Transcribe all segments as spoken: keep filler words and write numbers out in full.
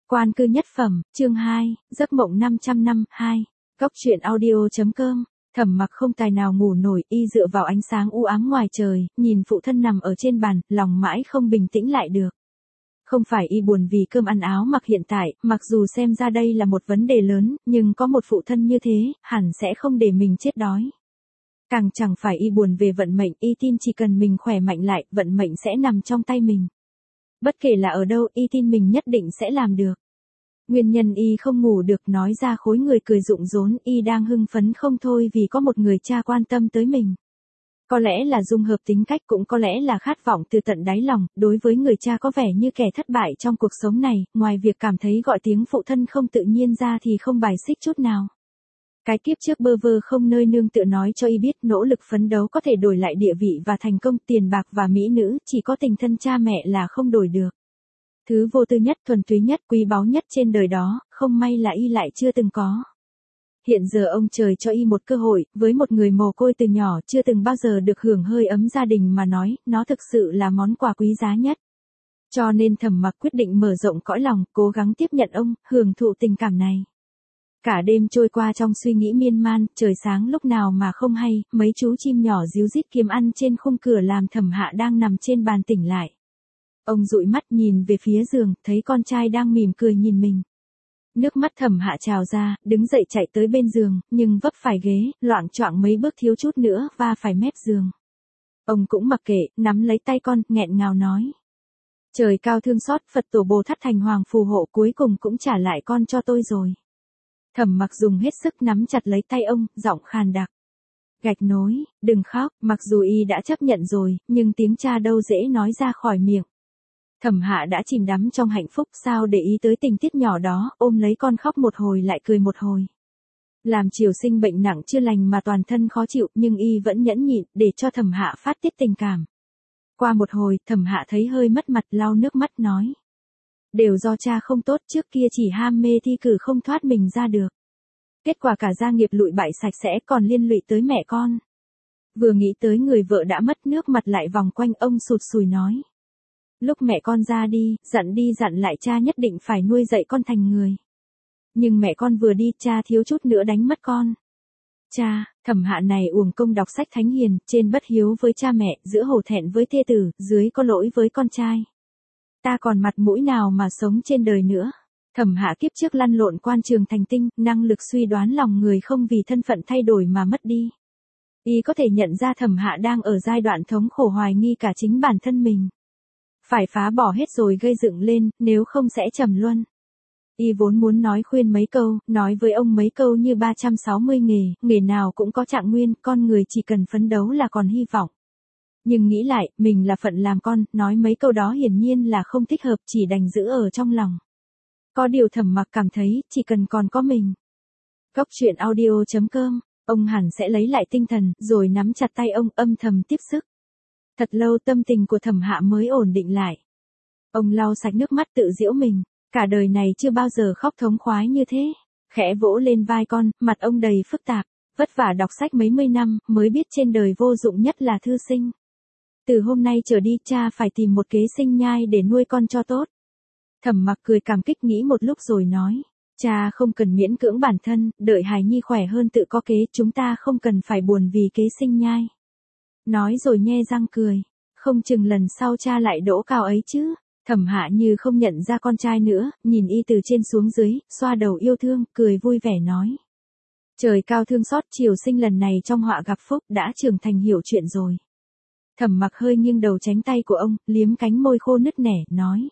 Quan cư nhất phẩm, chương hai, giấc mộng năm trăm năm, hai. Góc truyện audio.com. Thẩm Mặc không tài nào ngủ nổi, y dựa vào ánh sáng u ám ngoài trời, nhìn phụ thân nằm ở trên bàn, lòng mãi không bình tĩnh lại được. Không phải y buồn vì cơm ăn áo mặc hiện tại, mặc dù xem ra đây là một vấn đề lớn, nhưng có một phụ thân như thế, hẳn sẽ không để mình chết đói. Càng chẳng phải y buồn về vận mệnh, y tin chỉ cần mình khỏe mạnh lại, vận mệnh sẽ nằm trong tay mình. Bất kể là ở đâu, y tin mình nhất định sẽ làm được. Nguyên nhân y không ngủ được nói ra khối người cười rụng rốn, y đang hưng phấn không thôi vì có một người cha quan tâm tới mình. Có lẽ là dung hợp tính cách, cũng có lẽ là khát vọng từ tận đáy lòng, đối với người cha có vẻ như kẻ thất bại trong cuộc sống này, ngoài việc cảm thấy gọi tiếng phụ thân không tự nhiên ra thì không bài xích chút nào. Cái kiếp trước bơ vơ không nơi nương tựa nói cho y biết nỗ lực phấn đấu có thể đổi lại địa vị và thành công, tiền bạc và mỹ nữ, chỉ có tình thân cha mẹ là không đổi được. Thứ vô tư nhất, thuần túy nhất, quý báu nhất trên đời đó, không may là y lại chưa từng có. Hiện giờ ông trời cho y một cơ hội, với một người mồ côi từ nhỏ chưa từng bao giờ được hưởng hơi ấm gia đình mà nói, nó thực sự là món quà quý giá nhất. Cho nên Thẩm Mặc quyết định mở rộng cõi lòng, cố gắng tiếp nhận ông, hưởng thụ tình cảm này. Cả đêm trôi qua trong suy nghĩ miên man, trời sáng lúc nào mà không hay, mấy chú chim nhỏ ríu rít kiếm ăn trên khung cửa làm Thẩm Hạ đang nằm trên bàn tỉnh lại. Ông dụi mắt nhìn về phía giường, thấy con trai đang mỉm cười nhìn mình. Nước mắt Thẩm Hạ trào ra, đứng dậy chạy tới bên giường, nhưng vấp phải ghế, loạng choạng mấy bước thiếu chút nữa va phải mép giường. Ông cũng mặc kệ, nắm lấy tay con, nghẹn ngào nói. Trời cao thương xót, Phật tổ Bồ Tát thành hoàng phù hộ, cuối cùng cũng trả lại con cho tôi rồi. Thẩm Mặc dùng hết sức nắm chặt lấy tay ông, giọng khàn đặc. Gạch nối, đừng khóc, mặc dù y đã chấp nhận rồi, nhưng tiếng cha đâu dễ nói ra khỏi miệng. Thẩm Hạ đã chìm đắm trong hạnh phúc, sao để ý tới tình tiết nhỏ đó, ôm lấy con khóc một hồi lại cười một hồi. Làm Triều Sinh bệnh nặng chưa lành mà toàn thân khó chịu, nhưng y vẫn nhẫn nhịn, để cho Thẩm Hạ phát tiết tình cảm. Qua một hồi, Thẩm Hạ thấy hơi mất mặt, lau nước mắt nói. Đều do cha không tốt, trước kia chỉ ham mê thi cử không thoát mình ra được. Kết quả cả gia nghiệp lụi bại sạch sẽ, còn liên lụy tới mẹ con. Vừa nghĩ tới người vợ đã mất, nước mặt lại vòng quanh, ông sụt sùi nói. Lúc mẹ con ra đi, dặn đi dặn lại cha nhất định phải nuôi dạy con thành người. Nhưng mẹ con vừa đi, cha thiếu chút nữa đánh mất con. Cha, Thẩm Hạ này uổng công đọc sách thánh hiền, trên bất hiếu với cha mẹ, giữa hổ thẹn với thê tử, dưới có lỗi với con trai. Ta còn mặt mũi nào mà sống trên đời nữa. Thẩm Hạ kiếp trước lăn lộn quan trường thành tinh, năng lực suy đoán lòng người không vì thân phận thay đổi mà mất đi. Y có thể nhận ra Thẩm Hạ đang ở giai đoạn thống khổ, hoài nghi cả chính bản thân mình. Phải phá bỏ hết rồi gây dựng lên, nếu không sẽ trầm luân. Y vốn muốn nói khuyên mấy câu, nói với ông mấy câu như ba trăm sáu mươi nghề, nghề nào cũng có trạng nguyên, con người chỉ cần phấn đấu là còn hy vọng. Nhưng nghĩ lại, mình là phận làm con, nói mấy câu đó hiển nhiên là không thích hợp, chỉ đành giữ ở trong lòng. Có điều Thẩm Mặc cảm thấy, chỉ cần còn có mình. Góc truyện audio.com, ông hẳn sẽ lấy lại tinh thần, rồi nắm chặt tay ông, âm thầm tiếp sức. Thật lâu tâm tình của Thẩm Hạ mới ổn định lại. Ông lau sạch nước mắt tự giễu mình, cả đời này chưa bao giờ khóc thống khoái như thế. Khẽ vỗ lên vai con, mặt ông đầy phức tạp, vất vả đọc sách mấy mươi năm, mới biết trên đời vô dụng nhất là thư sinh. Từ hôm nay trở đi, cha phải tìm một kế sinh nhai để nuôi con cho tốt. Thẩm Mặc cười cảm kích, nghĩ một lúc rồi nói. Cha không cần miễn cưỡng bản thân, đợi hài nhi khỏe hơn tự có kế, chúng ta không cần phải buồn vì kế sinh nhai. Nói rồi nhe răng cười. Không chừng lần sau cha lại đỗ cao ấy chứ. Thẩm Hạ như không nhận ra con trai nữa, nhìn y từ trên xuống dưới, xoa đầu yêu thương, cười vui vẻ nói. Trời cao thương xót, Triều Sinh lần này trong họa gặp phúc, đã trưởng thành hiểu chuyện rồi. Thẩm Mặc hơi nghiêng đầu tránh tay của ông, liếm cánh môi khô nứt nẻ, nói.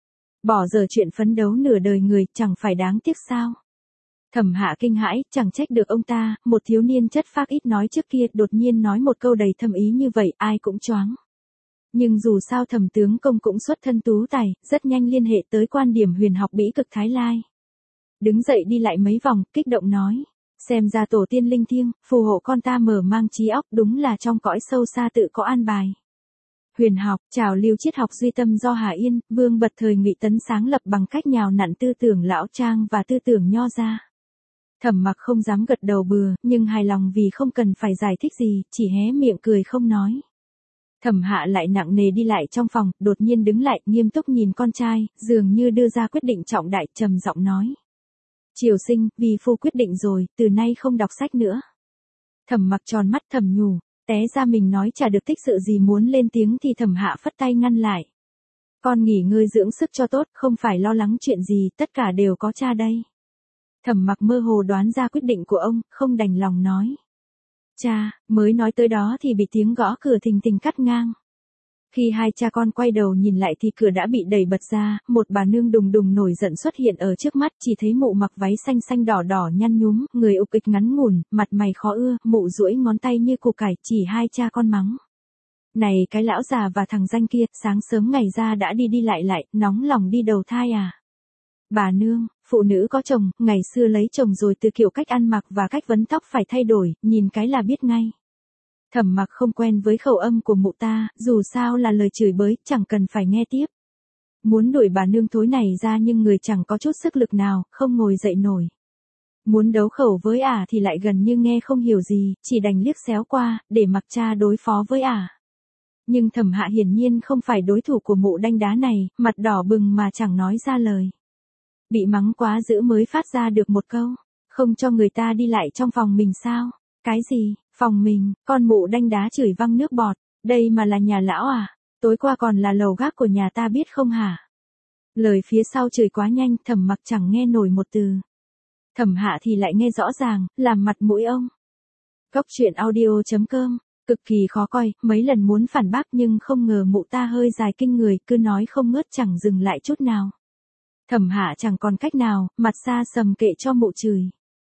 Bỏ giờ chuyện phấn đấu nửa đời người, chẳng phải đáng tiếc sao. Thẩm Hạ kinh hãi, chẳng trách được ông ta, một thiếu niên chất phác ít nói trước kia, đột nhiên nói một câu đầy thâm ý như vậy, ai cũng choáng. Nhưng dù sao Thẩm tướng công cũng xuất thân tú tài, rất nhanh liên hệ tới quan điểm huyền học bỉ cực Thái Lai. Đứng dậy đi lại mấy vòng, kích động nói. Xem ra tổ tiên linh thiêng, phù hộ con ta mở mang trí óc, đúng là trong cõi sâu xa tự có an bài. Huyền học, trào lưu triết học duy tâm do Hà Yên, Vương Bật thời Ngụy Tấn sáng lập bằng cách nhào nặn tư tưởng lão trang và tư tưởng nho gia. Thẩm Mặc không dám gật đầu bừa, nhưng hài lòng vì không cần phải giải thích gì, chỉ hé miệng cười không nói. Thẩm Hạ lại nặng nề đi lại trong phòng, đột nhiên đứng lại, nghiêm túc nhìn con trai, dường như đưa ra quyết định trọng đại, trầm giọng nói. Triều Sinh, vì phu quyết định rồi, từ nay không đọc sách nữa. Thẩm Mặc tròn mắt thầm nhủ, té ra mình nói chả được tích sự gì muốn lên tiếng thì Thẩm Hạ phất tay ngăn lại. Con nghỉ ngơi dưỡng sức cho tốt, không phải lo lắng chuyện gì, tất cả đều có cha đây. Thẩm Mặc mơ hồ đoán ra quyết định của ông, không đành lòng nói. Cha, mới nói tới đó thì bị tiếng gõ cửa thình thình cắt ngang. Khi hai cha con quay đầu nhìn lại thì cửa đã bị đẩy bật ra, một bà nương đùng đùng nổi giận xuất hiện ở trước mắt, chỉ thấy mụ mặc váy xanh xanh đỏ đỏ nhăn nhúm, người ục ịch ngắn ngủn, mặt mày khó ưa, mụ duỗi ngón tay như củ cải, chỉ hai cha con mắng. Này cái lão già và thằng danh kia, sáng sớm ngày ra đã đi đi lại lại, nóng lòng đi đầu thai à? Bà nương, phụ nữ có chồng, ngày xưa lấy chồng rồi từ kiểu cách ăn mặc và cách vấn tóc phải thay đổi, nhìn cái là biết ngay. Thẩm Mặc không quen với khẩu âm của mụ ta, dù sao là lời chửi bới, chẳng cần phải nghe tiếp. Muốn đuổi bà nương thối này ra nhưng người chẳng có chút sức lực nào, không ngồi dậy nổi. Muốn đấu khẩu với ả thì lại gần như nghe không hiểu gì, chỉ đành liếc xéo qua, để mặc cha đối phó với ả. Nhưng Thẩm Hạ hiển nhiên không phải đối thủ của mụ đanh đá này, mặt đỏ bừng mà chẳng nói ra lời. Bị mắng quá dữ mới phát ra được một câu, không cho người ta đi lại trong phòng mình sao? Cái gì, phòng mình, con mụ đanh đá chửi văng nước bọt, đây mà là nhà lão à? Tối qua còn là lầu gác của nhà ta biết không hả? Lời phía sau chửi quá nhanh, Thẩm Mặc chẳng nghe nổi một từ. Thẩm Hạ thì lại nghe rõ ràng, làm mặt mũi ông. Cốc truyện audio chấm com, cực kỳ khó coi, mấy lần muốn phản bác nhưng không ngờ mụ ta hơi dài kinh người, cứ nói không ngớt chẳng dừng lại chút nào. Thẩm Hạ chẳng còn cách nào, mặt xa sầm kệ cho mụ chửi.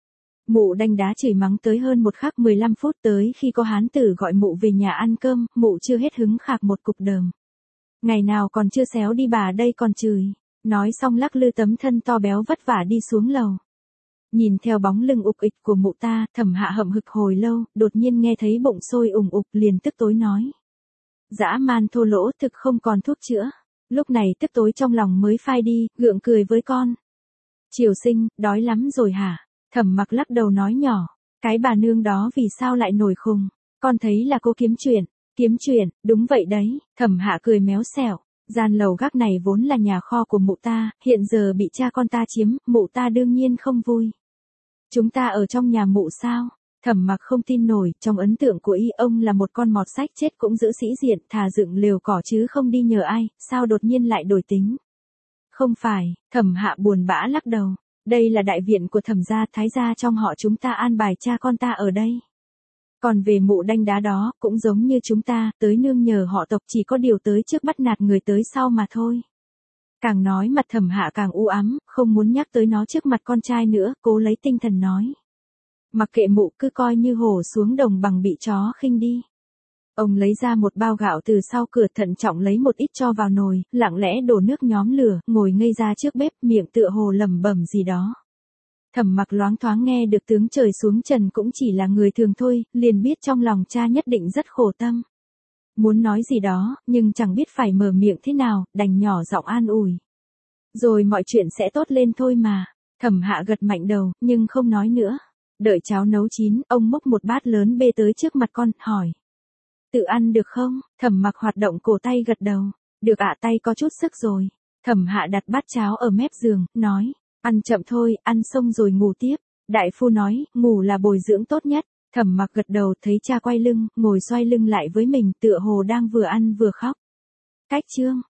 Mụ đanh đá chửi mắng tới hơn một khắc mười lăm phút, tới khi có hán tử gọi mụ về nhà ăn cơm, mụ chưa hết hứng khạc một cục đờm. Ngày nào còn chưa xéo đi bà đây còn chửi. Nói xong lắc lư tấm thân to béo vất vả đi xuống lầu. Nhìn theo bóng lưng ục ịch của mụ ta, Thẩm Hạ hậm hực hồi lâu, đột nhiên nghe thấy bụng sôi ủng ục liền tức tối nói. Dã man thô lỗ thực không còn thuốc chữa. Lúc này tức tối trong lòng mới phai đi, gượng cười với con. Triều Sinh, đói lắm rồi hả? Thẩm Mặc lắc đầu nói nhỏ, cái bà nương đó vì sao lại nổi khùng? Con thấy là cô kiếm chuyện. Kiếm chuyện, đúng vậy đấy. Thẩm Hạ cười méo xẻo. Gian lầu gác này vốn là nhà kho của mụ ta, hiện giờ bị cha con ta chiếm, mụ ta đương nhiên không vui. Chúng ta ở trong nhà mụ sao? Thẩm Mặc không tin nổi, trong ấn tượng của y ông là một con mọt sách chết cũng giữ sĩ diện, thà dựng lều cỏ chứ không đi nhờ ai, sao đột nhiên lại đổi tính? Không phải, Thẩm Hạ buồn bã lắc đầu. Đây là đại viện của Thẩm gia, Thái gia trong họ chúng ta an bài cha con ta ở đây. Còn về mụ đanh đá đó, cũng giống như chúng ta, tới nương nhờ họ tộc, chỉ có điều tới trước bắt nạt người tới sau mà thôi. Càng nói mặt Thẩm Hạ càng u ám, không muốn nhắc tới nó trước mặt con trai nữa, cố lấy tinh thần nói. Mặc kệ mụ, cứ coi như hổ xuống đồng bằng bị chó khinh đi. Ông lấy ra một bao gạo từ sau cửa, thận trọng lấy một ít cho vào nồi, lặng lẽ đổ nước nhóm lửa, ngồi ngây ra trước bếp, miệng tựa hồ lẩm bẩm gì đó. Thẩm Mặc loáng thoáng nghe được tướng trời xuống trần cũng chỉ là người thường thôi, liền biết trong lòng cha nhất định rất khổ tâm. Muốn nói gì đó, nhưng chẳng biết phải mở miệng thế nào, đành nhỏ giọng an ủi. Rồi mọi chuyện sẽ tốt lên thôi mà. Thẩm Hạ gật mạnh đầu, nhưng không nói nữa. Đợi cháo nấu chín, ông múc một bát lớn bê tới trước mặt con, hỏi. Tự ăn được không? Thẩm Mặc hoạt động cổ tay gật đầu. Được ạ, tay có chút sức rồi. Thẩm Hạ đặt bát cháo ở mép giường, nói. Ăn chậm thôi, ăn xong rồi ngủ tiếp. Đại phu nói, ngủ là bồi dưỡng tốt nhất. Thẩm Mặc gật đầu, thấy cha quay lưng, ngồi xoay lưng lại với mình, tựa hồ đang vừa ăn vừa khóc. Cách chương.